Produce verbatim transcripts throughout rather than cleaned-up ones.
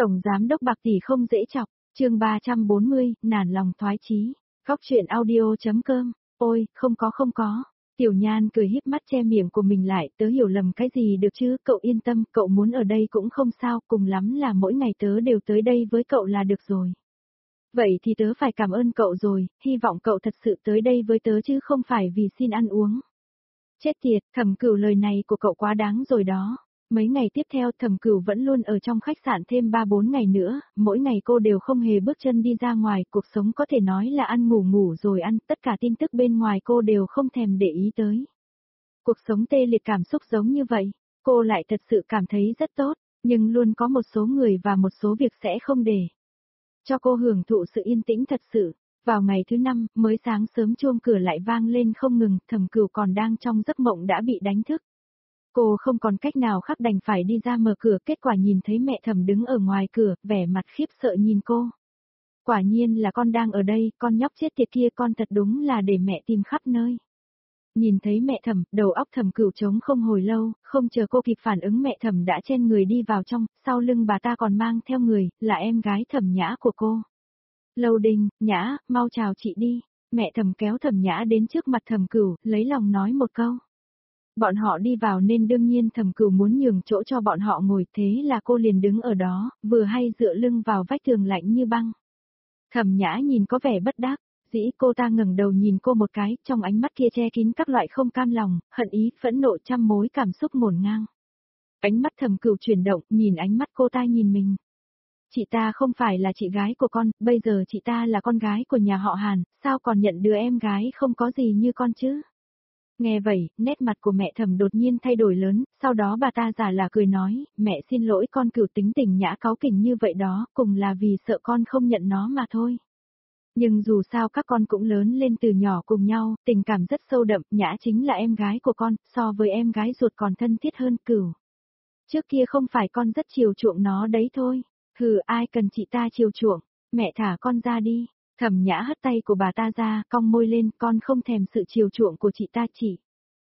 Tổng giám đốc Bạc tỷ không dễ chọc, chương ba trăm bốn mươi, nản lòng thoái chí. Góc truyện audio.com, ôi, không có không có. Tiểu Nhan cười híp mắt che miệng của mình lại, tớ hiểu lầm cái gì được chứ, cậu yên tâm, cậu muốn ở đây cũng không sao, cùng lắm là mỗi ngày tớ đều tới đây với cậu là được rồi. Vậy thì tớ phải cảm ơn cậu rồi, hy vọng cậu thật sự tới đây với tớ chứ không phải vì xin ăn uống. Chết tiệt, Thẩm Cửu, lời này của cậu quá đáng rồi đó. Mấy ngày tiếp theo Thẩm Cửu vẫn luôn ở trong khách sạn thêm ba bốn ngày nữa, mỗi ngày cô đều không hề bước chân đi ra ngoài, cuộc sống có thể nói là ăn ngủ ngủ rồi ăn, tất cả tin tức bên ngoài cô đều không thèm để ý tới. Cuộc sống tê liệt cảm xúc giống như vậy, cô lại thật sự cảm thấy rất tốt, nhưng luôn có một số người và một số việc sẽ không để cho cô hưởng thụ sự yên tĩnh thật sự. Vào ngày thứ năm, mới sáng sớm chuông cửa lại vang lên không ngừng, Thẩm Cửu còn đang trong giấc mộng đã bị đánh thức. Cô không còn cách nào khác đành phải đi ra mở cửa, kết quả nhìn thấy mẹ Thẩm đứng ở ngoài cửa, vẻ mặt khiếp sợ nhìn cô. Quả nhiên là con đang ở đây, con nhóc chết tiệt kia, con thật đúng là để mẹ tìm khắp nơi. Nhìn thấy mẹ Thẩm, đầu óc Thẩm Cửu trống không hồi lâu, không chờ cô kịp phản ứng mẹ Thẩm đã chen người đi vào trong, sau lưng bà ta còn mang theo người, là em gái Thẩm Nhã của cô. Lâu Đình, Nhã, mau chào chị đi. Mẹ Thẩm kéo Thẩm Nhã đến trước mặt Thẩm Cửu, lấy lòng nói một câu. Bọn họ đi vào nên đương nhiên Thẩm Cửu muốn nhường chỗ cho bọn họ ngồi, thế là cô liền đứng ở đó, vừa hay dựa lưng vào vách tường lạnh như băng. Thẩm Nhã nhìn có vẻ bất đắc dĩ, cô ta ngẩng đầu nhìn cô một cái, trong ánh mắt kia che kín các loại không cam lòng, hận ý, phẫn nộ, trăm mối cảm xúc ngổn ngang. Ánh mắt Thẩm Cửu chuyển động, nhìn ánh mắt cô ta nhìn mình. Chị ta không phải là chị gái của con, bây giờ chị ta là con gái của nhà họ Hàn, sao còn nhận đứa em gái không có gì như con chứ? Nghe vậy, nét mặt của mẹ Thẩm đột nhiên thay đổi lớn, sau đó bà ta giả là cười nói, mẹ xin lỗi con, Cửu tính tình Nhã cáu kỉnh như vậy đó, cùng là vì sợ con không nhận nó mà thôi. Nhưng dù sao các con cũng lớn lên từ nhỏ cùng nhau, tình cảm rất sâu đậm, Nhã chính là em gái của con, so với em gái ruột còn thân thiết hơn Cửu. Trước kia không phải con rất chiều chuộng nó đấy thôi. Hừ, ai cần chị ta chiều chuộng, mẹ thả con ra đi. Thẩm Nhã hất tay của bà ta ra, cong môi lên, con không thèm sự chiều chuộng của chị ta, chị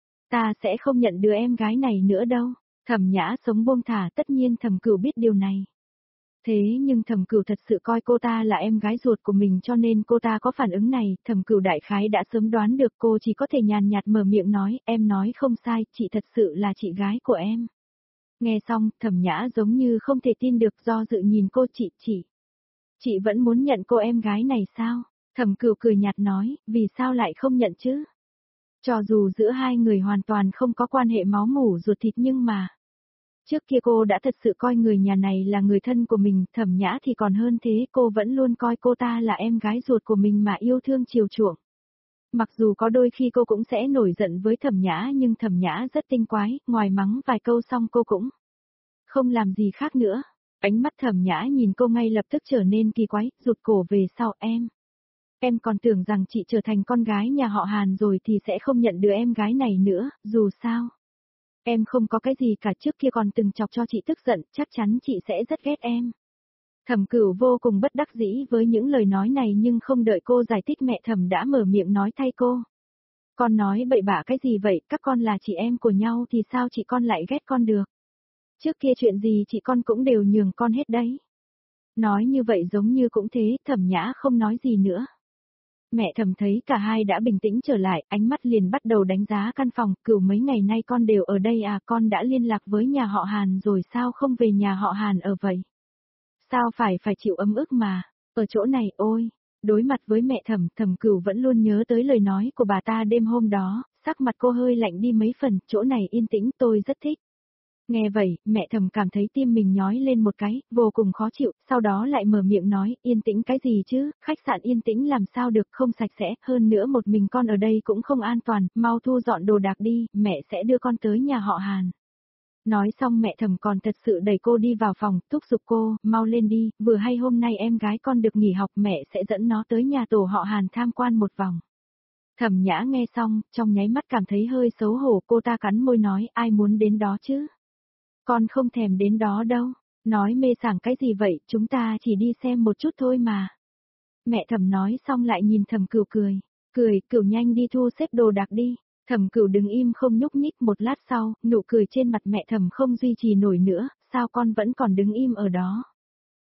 ta sẽ không nhận đứa em gái này nữa đâu. Thẩm Nhã sống buông thả, tất nhiên Thẩm Cửu biết điều này. Thế nhưng Thẩm Cửu thật sự coi cô ta là em gái ruột của mình cho nên cô ta có phản ứng này, Thẩm Cửu đại khái đã sớm đoán được, cô chỉ có thể nhàn nhạt mở miệng nói, em nói không sai, chị thật sự là chị gái của em. Nghe xong, Thẩm Nhã giống như không thể tin được, do dự nhìn cô. Chị, chị, chị vẫn muốn nhận cô em gái này sao? Thẩm Cửu cười nhạt nói, vì sao lại không nhận chứ? Cho dù giữa hai người hoàn toàn không có quan hệ máu mủ ruột thịt nhưng mà trước kia cô đã thật sự coi người nhà này là người thân của mình, Thẩm Nhã thì còn hơn thế, cô vẫn luôn coi cô ta là em gái ruột của mình mà yêu thương chiều chuộng. Mặc dù có đôi khi cô cũng sẽ nổi giận với Thẩm Nhã nhưng Thẩm Nhã rất tinh quái, ngoài mắng vài câu xong cô cũng không làm gì khác nữa. Ánh mắt Thẩm Nhã nhìn cô ngay lập tức trở nên kỳ quái, rụt cổ về sau. Em, em còn tưởng rằng chị trở thành con gái nhà họ Hàn rồi thì sẽ không nhận đứa em gái này nữa, dù sao em không có cái gì cả, trước kia còn từng chọc cho chị tức giận, chắc chắn chị sẽ rất ghét em. Thẩm Cửu vô cùng bất đắc dĩ với những lời nói này nhưng không đợi cô giải thích mẹ Thẩm đã mở miệng nói thay cô. Con nói bậy bạ cái gì vậy, các con là chị em của nhau thì sao chị con lại ghét con được? Trước kia chuyện gì chị con cũng đều nhường con hết đấy. Nói như vậy giống như cũng thế, Thẩm Nhã không nói gì nữa. Mẹ Thẩm thấy cả hai đã bình tĩnh trở lại, ánh mắt liền bắt đầu đánh giá căn phòng. Cửu, mấy ngày nay con đều ở đây à, con đã liên lạc với nhà họ Hàn rồi sao không về nhà họ Hàn ở vậy? Sao phải phải chịu ấm ức mà, ở chỗ này ôi. Đối mặt với mẹ Thẩm, Thẩm Cửu vẫn luôn nhớ tới lời nói của bà ta đêm hôm đó, sắc mặt cô hơi lạnh đi mấy phần, chỗ này yên tĩnh tôi rất thích. Nghe vậy, mẹ Thẩm cảm thấy tim mình nhói lên một cái, vô cùng khó chịu, sau đó lại mở miệng nói, yên tĩnh cái gì chứ, khách sạn yên tĩnh làm sao được, không sạch sẽ, hơn nữa một mình con ở đây cũng không an toàn, mau thu dọn đồ đạc đi, mẹ sẽ đưa con tới nhà họ Hàn. Nói xong mẹ Thẩm còn thật sự đẩy cô đi vào phòng, thúc giục cô, mau lên đi, vừa hay hôm nay em gái con được nghỉ học, mẹ sẽ dẫn nó tới nhà tổ họ Hàn tham quan một vòng. Thẩm Nhã nghe xong, trong nháy mắt cảm thấy hơi xấu hổ, cô ta cắn môi nói, ai muốn đến đó chứ? Con không thèm đến đó đâu, nói mê sảng cái gì vậy, chúng ta chỉ đi xem một chút thôi mà. Mẹ Thẩm nói xong lại nhìn Thẩm Cửu cười, cười, Cửu nhanh đi thu xếp đồ đạc đi. Thẩm Cửu đứng im không nhúc nhích, một lát sau, nụ cười trên mặt mẹ Thẩm không duy trì nổi nữa, sao con vẫn còn đứng im ở đó?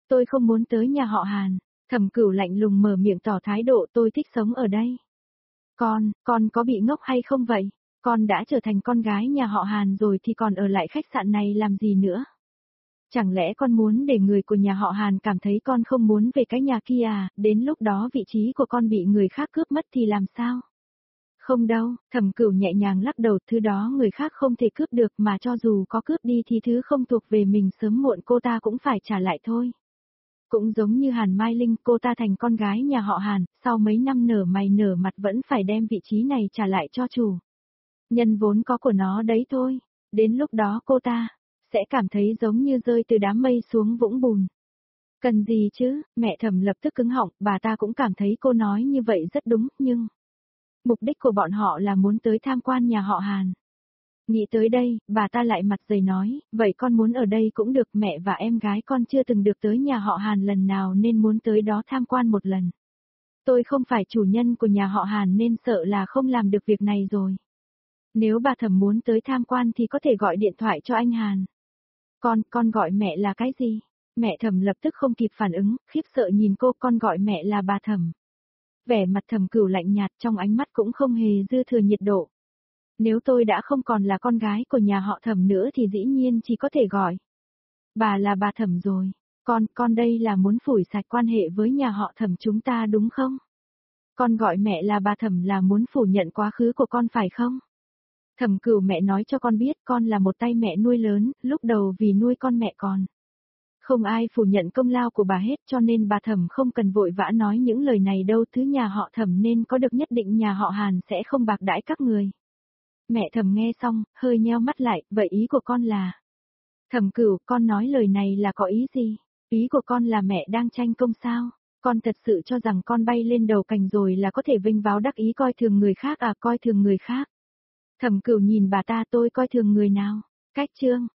Tôi không muốn tới nhà họ Hàn. Thẩm Cửu lạnh lùng mở miệng tỏ thái độ, tôi thích sống ở đây. Con, con có bị ngốc hay không vậy? Con đã trở thành con gái nhà họ Hàn rồi thì còn ở lại khách sạn này làm gì nữa? Chẳng lẽ con muốn để người của nhà họ Hàn cảm thấy con không muốn về cái nhà kia à, đến lúc đó vị trí của con bị người khác cướp mất thì làm sao? Không đâu, Thẩm Cửu nhẹ nhàng lắc đầu, thứ đó người khác không thể cướp được, mà cho dù có cướp đi thì thứ không thuộc về mình sớm muộn cô ta cũng phải trả lại thôi. Cũng giống như Hàn Mai Linh, cô ta thành con gái nhà họ Hàn, sau mấy năm nở mày nở mặt vẫn phải đem vị trí này trả lại cho chủ. Nhân vốn có của nó đấy thôi, đến lúc đó cô ta sẽ cảm thấy giống như rơi từ đám mây xuống vũng bùn. Cần gì chứ, mẹ Thẩm lập tức cứng họng, bà ta cũng cảm thấy cô nói như vậy rất đúng, nhưng mục đích của bọn họ là muốn tới tham quan nhà họ Hàn. Nghĩ tới đây, bà ta lại mặt dày nói, vậy con muốn ở đây cũng được, mẹ và em gái con chưa từng được tới nhà họ Hàn lần nào nên muốn tới đó tham quan một lần. Tôi không phải chủ nhân của nhà họ Hàn nên sợ là không làm được việc này rồi. Nếu bà Thẩm muốn tới tham quan thì có thể gọi điện thoại cho anh Hàn. Con, con gọi mẹ là cái gì? Mẹ Thẩm lập tức không kịp phản ứng, khiếp sợ nhìn cô, con gọi mẹ là bà Thẩm. Vẻ mặt Thẩm Cửu lạnh nhạt, trong ánh mắt cũng không hề dư thừa nhiệt độ. Nếu tôi đã không còn là con gái của nhà họ Thẩm nữa thì dĩ nhiên chỉ có thể gọi bà là bà Thẩm rồi. Con, con đây là muốn phủi sạch quan hệ với nhà họ Thẩm chúng ta đúng không? Con gọi mẹ là bà Thẩm là muốn phủ nhận quá khứ của con phải không? Thẩm Cửu, mẹ nói cho con biết con là một tay mẹ nuôi lớn, lúc đầu vì nuôi con mẹ còn không ai phủ nhận công lao của bà hết, cho nên bà Thẩm không cần vội vã nói những lời này đâu, thứ nhà họ Thẩm nên có được nhất định nhà họ Hàn sẽ không bạc đãi các người. Mẹ Thẩm nghe xong, hơi nheo mắt lại, vậy ý của con là? Thẩm Cửu, con nói lời này là có ý gì? Ý của con là mẹ đang tranh công sao? Con thật sự cho rằng con bay lên đầu cành rồi là có thể vinh váo đắc ý coi thường người khác à, coi thường người khác? Thẩm Cửu nhìn bà ta, tôi coi thường người nào? Cách chương